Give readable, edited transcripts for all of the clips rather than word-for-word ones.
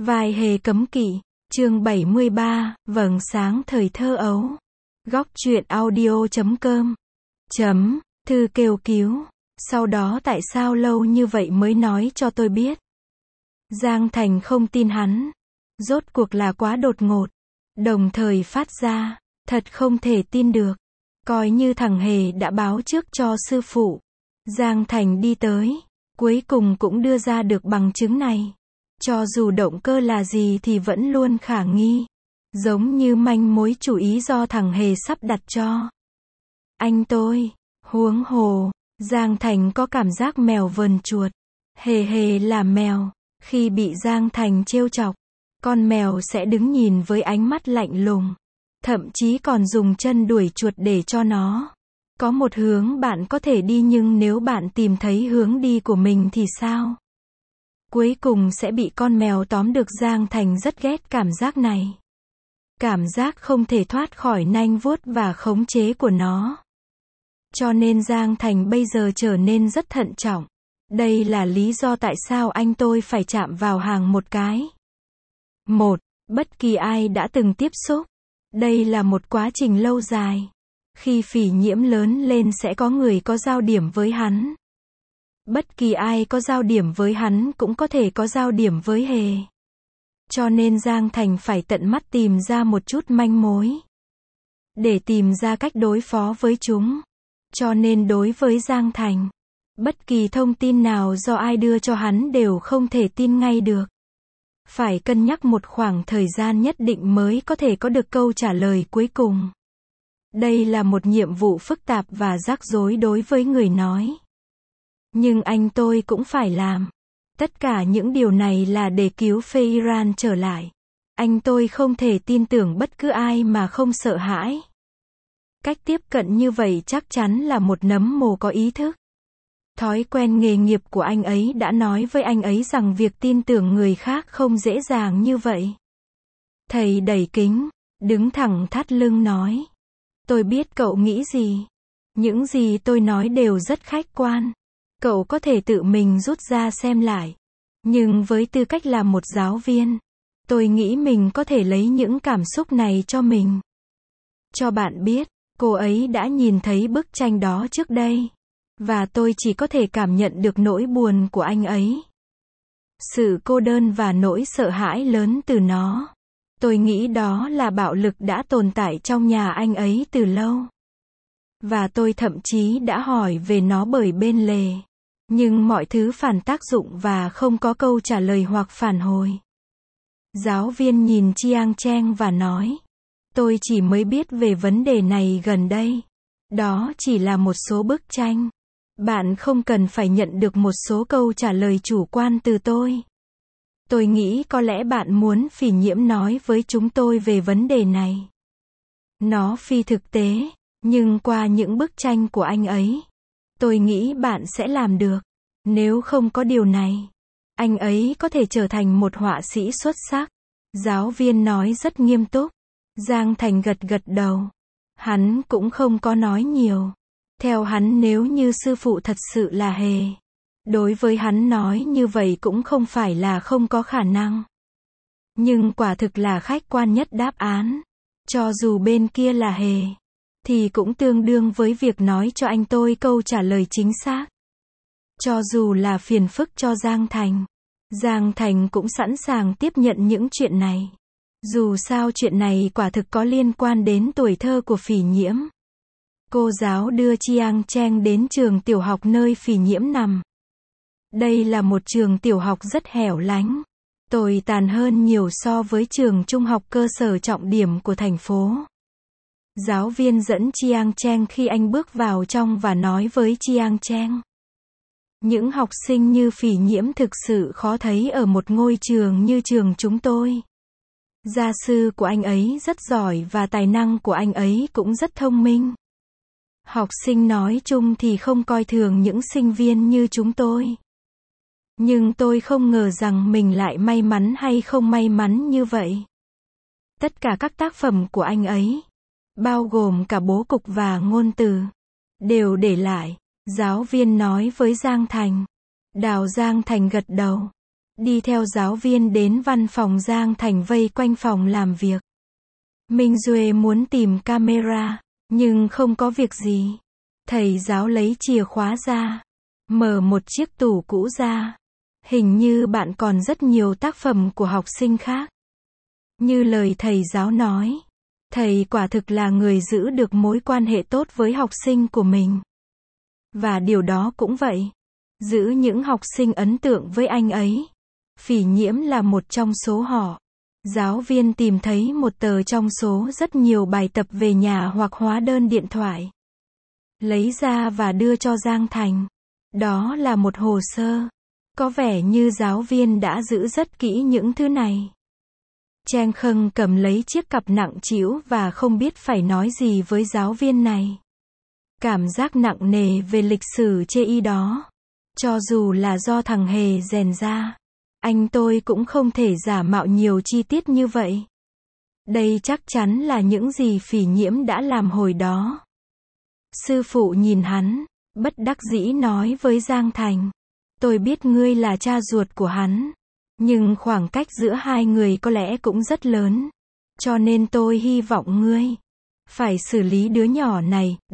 Vai hề cấm kỵ, chương 73, vầng sáng thời thơ ấu. Góc truyện audio.com. Thư kêu cứu. Sau đó tại sao lâu như vậy mới nói cho tôi biết? Giang Thành không tin hắn. Rốt cuộc là quá đột ngột. Đồng thời phát ra, thật không thể tin được. Coi như thằng Hề đã báo trước cho sư phụ. Giang Thành đi tới, cuối cùng cũng đưa ra được bằng chứng này. Cho dù động cơ là gì thì vẫn luôn khả nghi. Giống như manh mối chủ ý do thằng Hề sắp đặt cho anh tôi. Huống hồ, Giang Thành có cảm giác mèo vờn chuột. Hề là mèo. Khi bị Giang Thành trêu chọc, con mèo sẽ đứng nhìn với ánh mắt lạnh lùng. Thậm chí còn dùng chân đuổi chuột để cho nó có một hướng bạn có thể đi, nhưng nếu bạn tìm thấy hướng đi của mình thì sao? Cuối cùng sẽ bị con mèo tóm được. Giang Thành rất ghét cảm giác này. Cảm giác không thể thoát khỏi nanh vuốt và khống chế của nó. Cho nên Giang Thành bây giờ trở nên rất thận trọng. Đây là lý do tại sao anh tôi phải chạm vào hàng một cái. Bất kỳ ai đã từng tiếp xúc. Đây là một quá trình lâu dài. Khi Phỉ Nhiễm lớn lên sẽ có người có giao điểm với hắn. Bất kỳ ai có giao điểm với hắn cũng có thể có giao điểm với Hề. Cho nên Giang Thành phải tận mắt tìm ra một chút manh mối. Để tìm ra cách đối phó với chúng. Cho nên đối với Giang Thành, bất kỳ thông tin nào do ai đưa cho hắn đều không thể tin ngay được. Phải cân nhắc một khoảng thời gian nhất định mới có thể có được câu trả lời cuối cùng. Đây là một nhiệm vụ phức tạp và rắc rối đối với người nói. Nhưng anh tôi cũng phải làm. Tất cả những điều này là để cứu Feiran trở lại. Anh tôi không thể tin tưởng bất cứ ai mà không sợ hãi. Cách tiếp cận như vậy chắc chắn là một nấm mồ có ý thức. Thói quen nghề nghiệp của anh ấy đã nói với anh ấy rằng việc tin tưởng người khác không dễ dàng như vậy. Thầy đẩy kính, đứng thẳng thắt lưng nói. Tôi biết cậu nghĩ gì. Những gì tôi nói đều rất khách quan. Cậu có thể tự mình rút ra xem lại. Nhưng với tư cách là một giáo viên, tôi nghĩ mình có thể lấy những cảm xúc này cho mình. Cho bạn biết, cô ấy đã nhìn thấy bức tranh đó trước đây. Và tôi chỉ có thể cảm nhận được nỗi buồn của anh ấy. Sự cô đơn và nỗi sợ hãi lớn từ nó. Tôi nghĩ đó là bạo lực đã tồn tại trong nhà anh ấy từ lâu. Và tôi thậm chí đã hỏi về nó bởi bên lề. Nhưng mọi thứ phản tác dụng và không có câu trả lời hoặc phản hồi. Giáo viên nhìn Chiang Cheng và nói. Tôi chỉ mới biết về vấn đề này gần đây. Đó chỉ là một số bức tranh. Bạn không cần phải nhận được một số câu trả lời chủ quan từ tôi. Tôi nghĩ có lẽ bạn muốn Phỉ Nhiễm nói với chúng tôi về vấn đề này. Nó phi thực tế, nhưng qua những bức tranh của anh ấy, tôi nghĩ bạn sẽ làm được. Nếu không có điều này, anh ấy có thể trở thành một họa sĩ xuất sắc. Giáo viên nói rất nghiêm túc. Giang Thành gật đầu. Hắn cũng không có nói nhiều. Theo hắn, nếu như sư phụ thật sự là Hề, đối với hắn nói như vậy cũng không phải là không có khả năng. Nhưng quả thực là khách quan nhất đáp án. Cho dù bên kia là Hề, thì cũng tương đương với việc nói cho anh tôi câu trả lời chính xác. Cho dù là phiền phức cho Giang Thành cũng sẵn sàng tiếp nhận những chuyện này. Dù sao chuyện này quả thực có liên quan đến tuổi thơ của Phỉ Nhiễm. Cô giáo đưa Chiang Cheng đến trường tiểu học nơi Phỉ Nhiễm nằm. Đây là một trường tiểu học rất hẻo lánh, tồi tàn hơn nhiều so với trường trung học cơ sở trọng điểm của thành phố. Giáo viên dẫn Chiang Cheng khi anh bước vào trong và nói với Chiang Cheng. Những học sinh như Phỉ Nhiễm thực sự khó thấy ở một ngôi trường như trường chúng tôi. Gia sư của anh ấy rất giỏi và tài năng của anh ấy cũng rất thông minh. Học sinh nói chung thì không coi thường những sinh viên như chúng tôi. Nhưng tôi không ngờ rằng mình lại may mắn hay không may mắn như vậy. Tất cả các tác phẩm của anh ấy, bao gồm cả bố cục và ngôn từ, đều để lại. Giáo viên nói với Giang Thành. Giang Thành gật đầu. đi theo giáo viên đến văn phòng Giang Thành vây quanh phòng làm việc. Minh Duệ muốn tìm camera, nhưng không có việc gì. Thầy giáo lấy chìa khóa ra, mở một chiếc tủ cũ ra. Hình như bạn còn rất nhiều tác phẩm của học sinh khác. Như lời thầy giáo nói, thầy quả thực là người giữ được mối quan hệ tốt với học sinh của mình. Và điều đó cũng vậy. Giữ những học sinh ấn tượng với anh ấy. Phỉ Nhiễm là một trong số họ. Giáo viên tìm thấy một tờ trong số rất nhiều bài tập về nhà hoặc hóa đơn điện thoại. Lấy ra và đưa cho Giang Thành. Đó là một hồ sơ. Có vẻ như giáo viên đã giữ rất kỹ những thứ này. Trang Khâng cầm lấy chiếc cặp nặng trĩu và không biết phải nói gì với giáo viên này. Cảm giác nặng nề về lịch sử chê y đó. Cho dù là do thằng Hề rèn ra, anh tôi cũng không thể giả mạo nhiều chi tiết như vậy. Đây chắc chắn là những gì Phỉ Nhiễm đã làm hồi đó. Sư phụ nhìn hắn, bất đắc dĩ nói với Giang Thành. Tôi biết ngươi là cha ruột của hắn. Nhưng khoảng cách giữa hai người có lẽ cũng rất lớn. Cho nên tôi hy vọng ngươi phải xử lý đứa nhỏ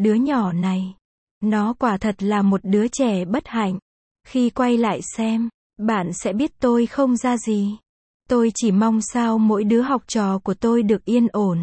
này. Nó quả thật là một đứa trẻ bất hạnh. Khi quay lại xem, bạn sẽ biết tôi không ra gì. Tôi chỉ mong sao mỗi đứa học trò của tôi được yên ổn.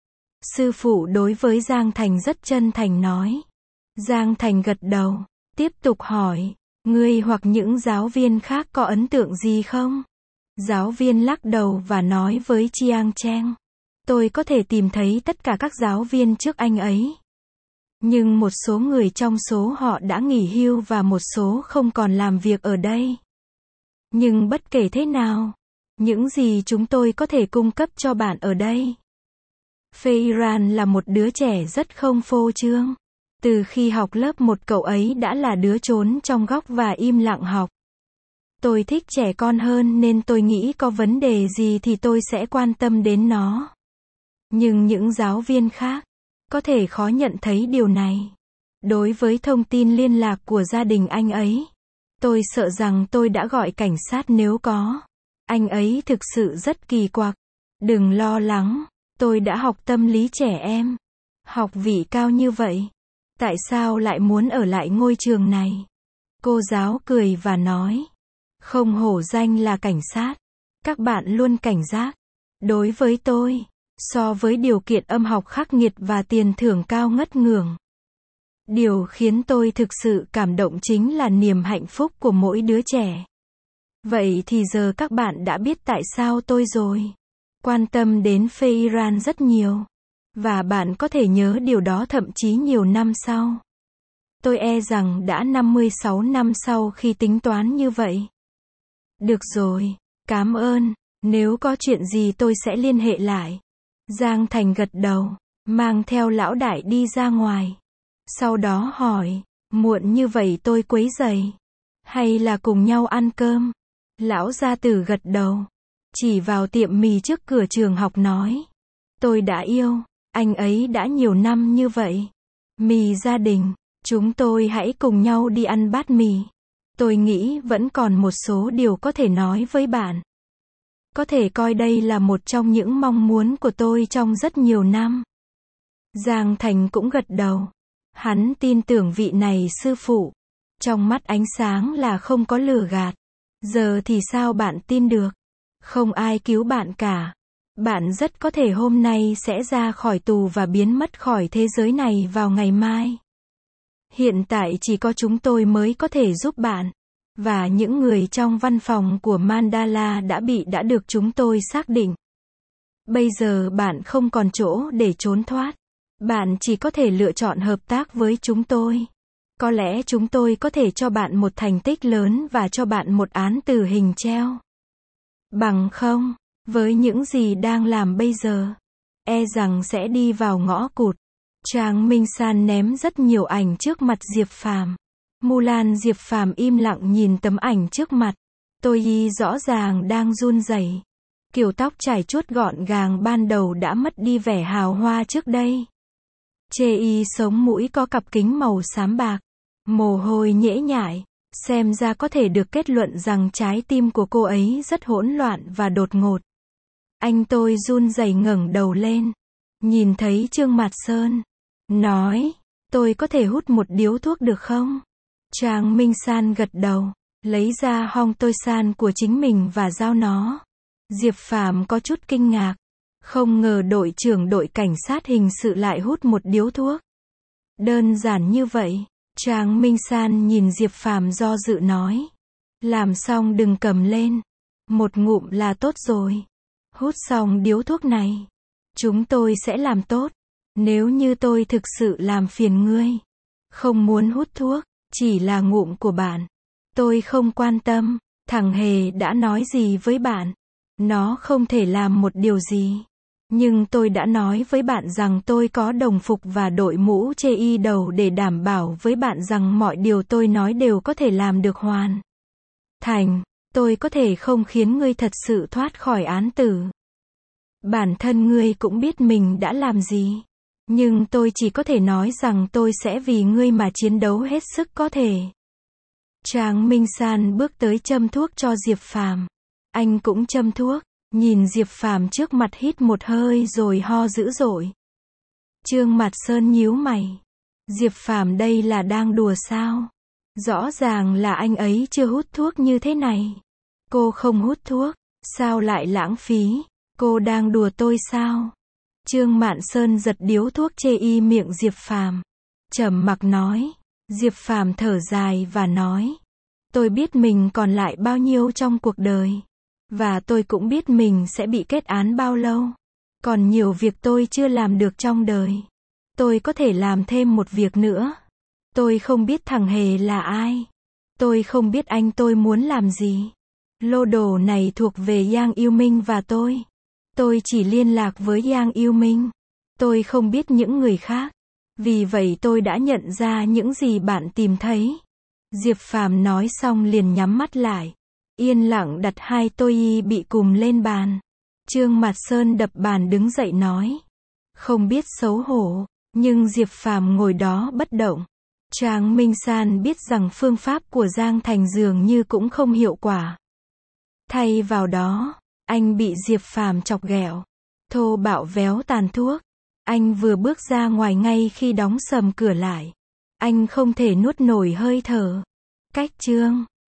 Sư phụ đối với Giang Thành rất chân thành nói. Giang Thành gật đầu, tiếp tục hỏi, ngươi hoặc những giáo viên khác có ấn tượng gì không? Giáo viên lắc đầu và nói với Chiang Cheng. Tôi có thể tìm thấy tất cả các giáo viên trước anh ấy. Nhưng một số người trong số họ đã nghỉ hưu và một số không còn làm việc ở đây. Nhưng bất kể thế nào, những gì chúng tôi có thể cung cấp cho bạn ở đây. Feiran là một đứa trẻ rất không phô trương. Từ khi học lớp 1 cậu ấy đã là đứa trốn trong góc và im lặng học. Tôi thích trẻ con hơn nên tôi nghĩ có vấn đề gì thì tôi sẽ quan tâm đến nó. Nhưng những giáo viên khác có thể khó nhận thấy điều này. Đối với thông tin liên lạc của gia đình anh ấy, tôi sợ rằng tôi đã gọi cảnh sát nếu có. Anh ấy thực sự rất kỳ quặc. Đừng lo lắng, tôi đã học tâm lý trẻ em. Học vị cao như vậy. Tại sao lại muốn ở lại ngôi trường này? Cô giáo cười và nói. Không hổ danh là cảnh sát. Các bạn luôn cảnh giác. Đối với tôi, so với điều kiện âm học khắc nghiệt và tiền thưởng cao ngất ngưởng. Điều khiến tôi thực sự cảm động chính là niềm hạnh phúc của mỗi đứa trẻ. Vậy thì giờ các bạn đã biết tại sao tôi rồi. Quan tâm đến Feiran rất nhiều. Và bạn có thể nhớ điều đó thậm chí nhiều năm sau. Tôi e rằng đã 56 năm sau khi tính toán như vậy. Được rồi, cảm ơn. Nếu có chuyện gì tôi sẽ liên hệ lại. Giang Thành gật đầu, mang theo lão đại đi ra ngoài. Sau đó hỏi, muộn như vậy tôi quấy rầy. Hay là cùng nhau ăn cơm? Lão gia tử gật đầu. Chỉ vào tiệm mì trước cửa trường học nói. Tôi đã yêu anh ấy đã nhiều năm như vậy. Mì gia đình, chúng tôi hãy cùng nhau đi ăn bát mì. Tôi nghĩ vẫn còn một số điều có thể nói với bạn. Có thể coi đây là một trong những mong muốn của tôi trong rất nhiều năm. Giang Thành cũng gật đầu. Hắn tin tưởng vị này sư phụ. Trong mắt ánh sáng là không có lừa gạt. Giờ thì sao bạn tin được? Không ai cứu bạn cả. Bạn rất có thể hôm nay sẽ ra khỏi tù và biến mất khỏi thế giới này vào ngày mai. Hiện tại chỉ có chúng tôi mới có thể giúp bạn. Và những người trong văn phòng của Mandala đã được chúng tôi xác định. Bây giờ bạn không còn chỗ để trốn thoát. Bạn chỉ có thể lựa chọn hợp tác với chúng tôi. Có lẽ chúng tôi có thể cho bạn một thành tích lớn và cho bạn một án tử hình treo. Bằng không, với những gì đang làm bây giờ, e rằng sẽ đi vào ngõ cụt. Trang Minh San ném rất nhiều ảnh trước mặt Diệp Phàm. Mulan Diệp Phàm im lặng nhìn tấm ảnh trước mặt. Tôi y rõ ràng đang run rẩy. Kiểu tóc chải chuốt gọn gàng ban đầu đã mất đi vẻ hào hoa trước đây. Chê y sống mũi có cặp kính màu xám bạc. Mồ hôi nhễ nhại. Xem ra có thể được kết luận rằng trái tim của cô ấy rất hỗn loạn và đột ngột. Anh tôi run rẩy ngẩng đầu lên. Nhìn thấy Trương Mạt Sơn. Nói, tôi có thể hút một điếu thuốc được không? Trang Minh San gật đầu. Lấy ra hong tôi san của chính mình và giao nó. Diệp Phàm có chút kinh ngạc. Không ngờ đội trưởng đội cảnh sát hình sự lại hút một điếu thuốc. Đơn giản như vậy. Trang Minh San nhìn Diệp Phàm do dự nói. Làm xong đừng cầm lên. Một ngụm là tốt rồi. Hút xong điếu thuốc này. Chúng tôi sẽ làm tốt. Nếu như tôi thực sự làm phiền ngươi. Không muốn hút thuốc. Chỉ là ngụm của bạn. Tôi không quan tâm. Thằng Hề đã nói gì với bạn. Nó không thể làm một điều gì. Nhưng tôi đã nói với bạn rằng tôi có đồng phục và đội mũ chê y đầu để đảm bảo với bạn rằng mọi điều tôi nói đều có thể làm được hoàn thành. Tôi có thể không khiến ngươi thật sự thoát khỏi án tử. Bản thân ngươi cũng biết mình đã làm gì. Nhưng tôi chỉ có thể nói rằng tôi sẽ vì ngươi mà chiến đấu hết sức có thể. Trang Minh San bước tới châm thuốc cho Diệp Phàm. Anh cũng châm thuốc. Nhìn Diệp Phàm trước mặt hít một hơi rồi ho dữ dội. Trương Mạt Sơn nhíu mày. Diệp Phàm đây là đang đùa sao? Rõ ràng là anh ấy chưa hút thuốc như thế này. Cô không hút thuốc, sao lại lãng phí? Cô đang đùa tôi sao? Trương Mạn Sơn giật điếu thuốc chê y miệng Diệp Phàm. Trầm mặc nói. Diệp Phàm thở dài và nói. Tôi biết mình còn lại bao nhiêu trong cuộc đời. Và tôi cũng biết mình sẽ bị kết án bao lâu. Còn nhiều việc tôi chưa làm được trong đời. Tôi có thể làm thêm một việc nữa. Tôi không biết thằng Hề là ai. Tôi không biết anh tôi muốn làm gì. Lô đồ này thuộc về Yang Yêu Minh và tôi. Tôi chỉ liên lạc với Yang Yêu Minh. Tôi không biết những người khác. Vì vậy tôi đã nhận ra những gì bạn tìm thấy. Diệp Phàm nói xong liền nhắm mắt lại. Yên lặng đặt hai tô y bị cùm lên bàn. Trương Mạt Sơn đập bàn đứng dậy nói. Không biết xấu hổ. Nhưng Diệp Phàm ngồi đó bất động. Trang Minh San biết rằng phương pháp của Giang Thành dường như cũng không hiệu quả. Thay vào đó, anh bị Diệp Phàm chọc ghẹo. Thô bạo véo tàn thuốc. Anh vừa bước ra ngoài ngay khi đóng sầm cửa lại. Anh không thể nuốt nổi hơi thở. Cách chương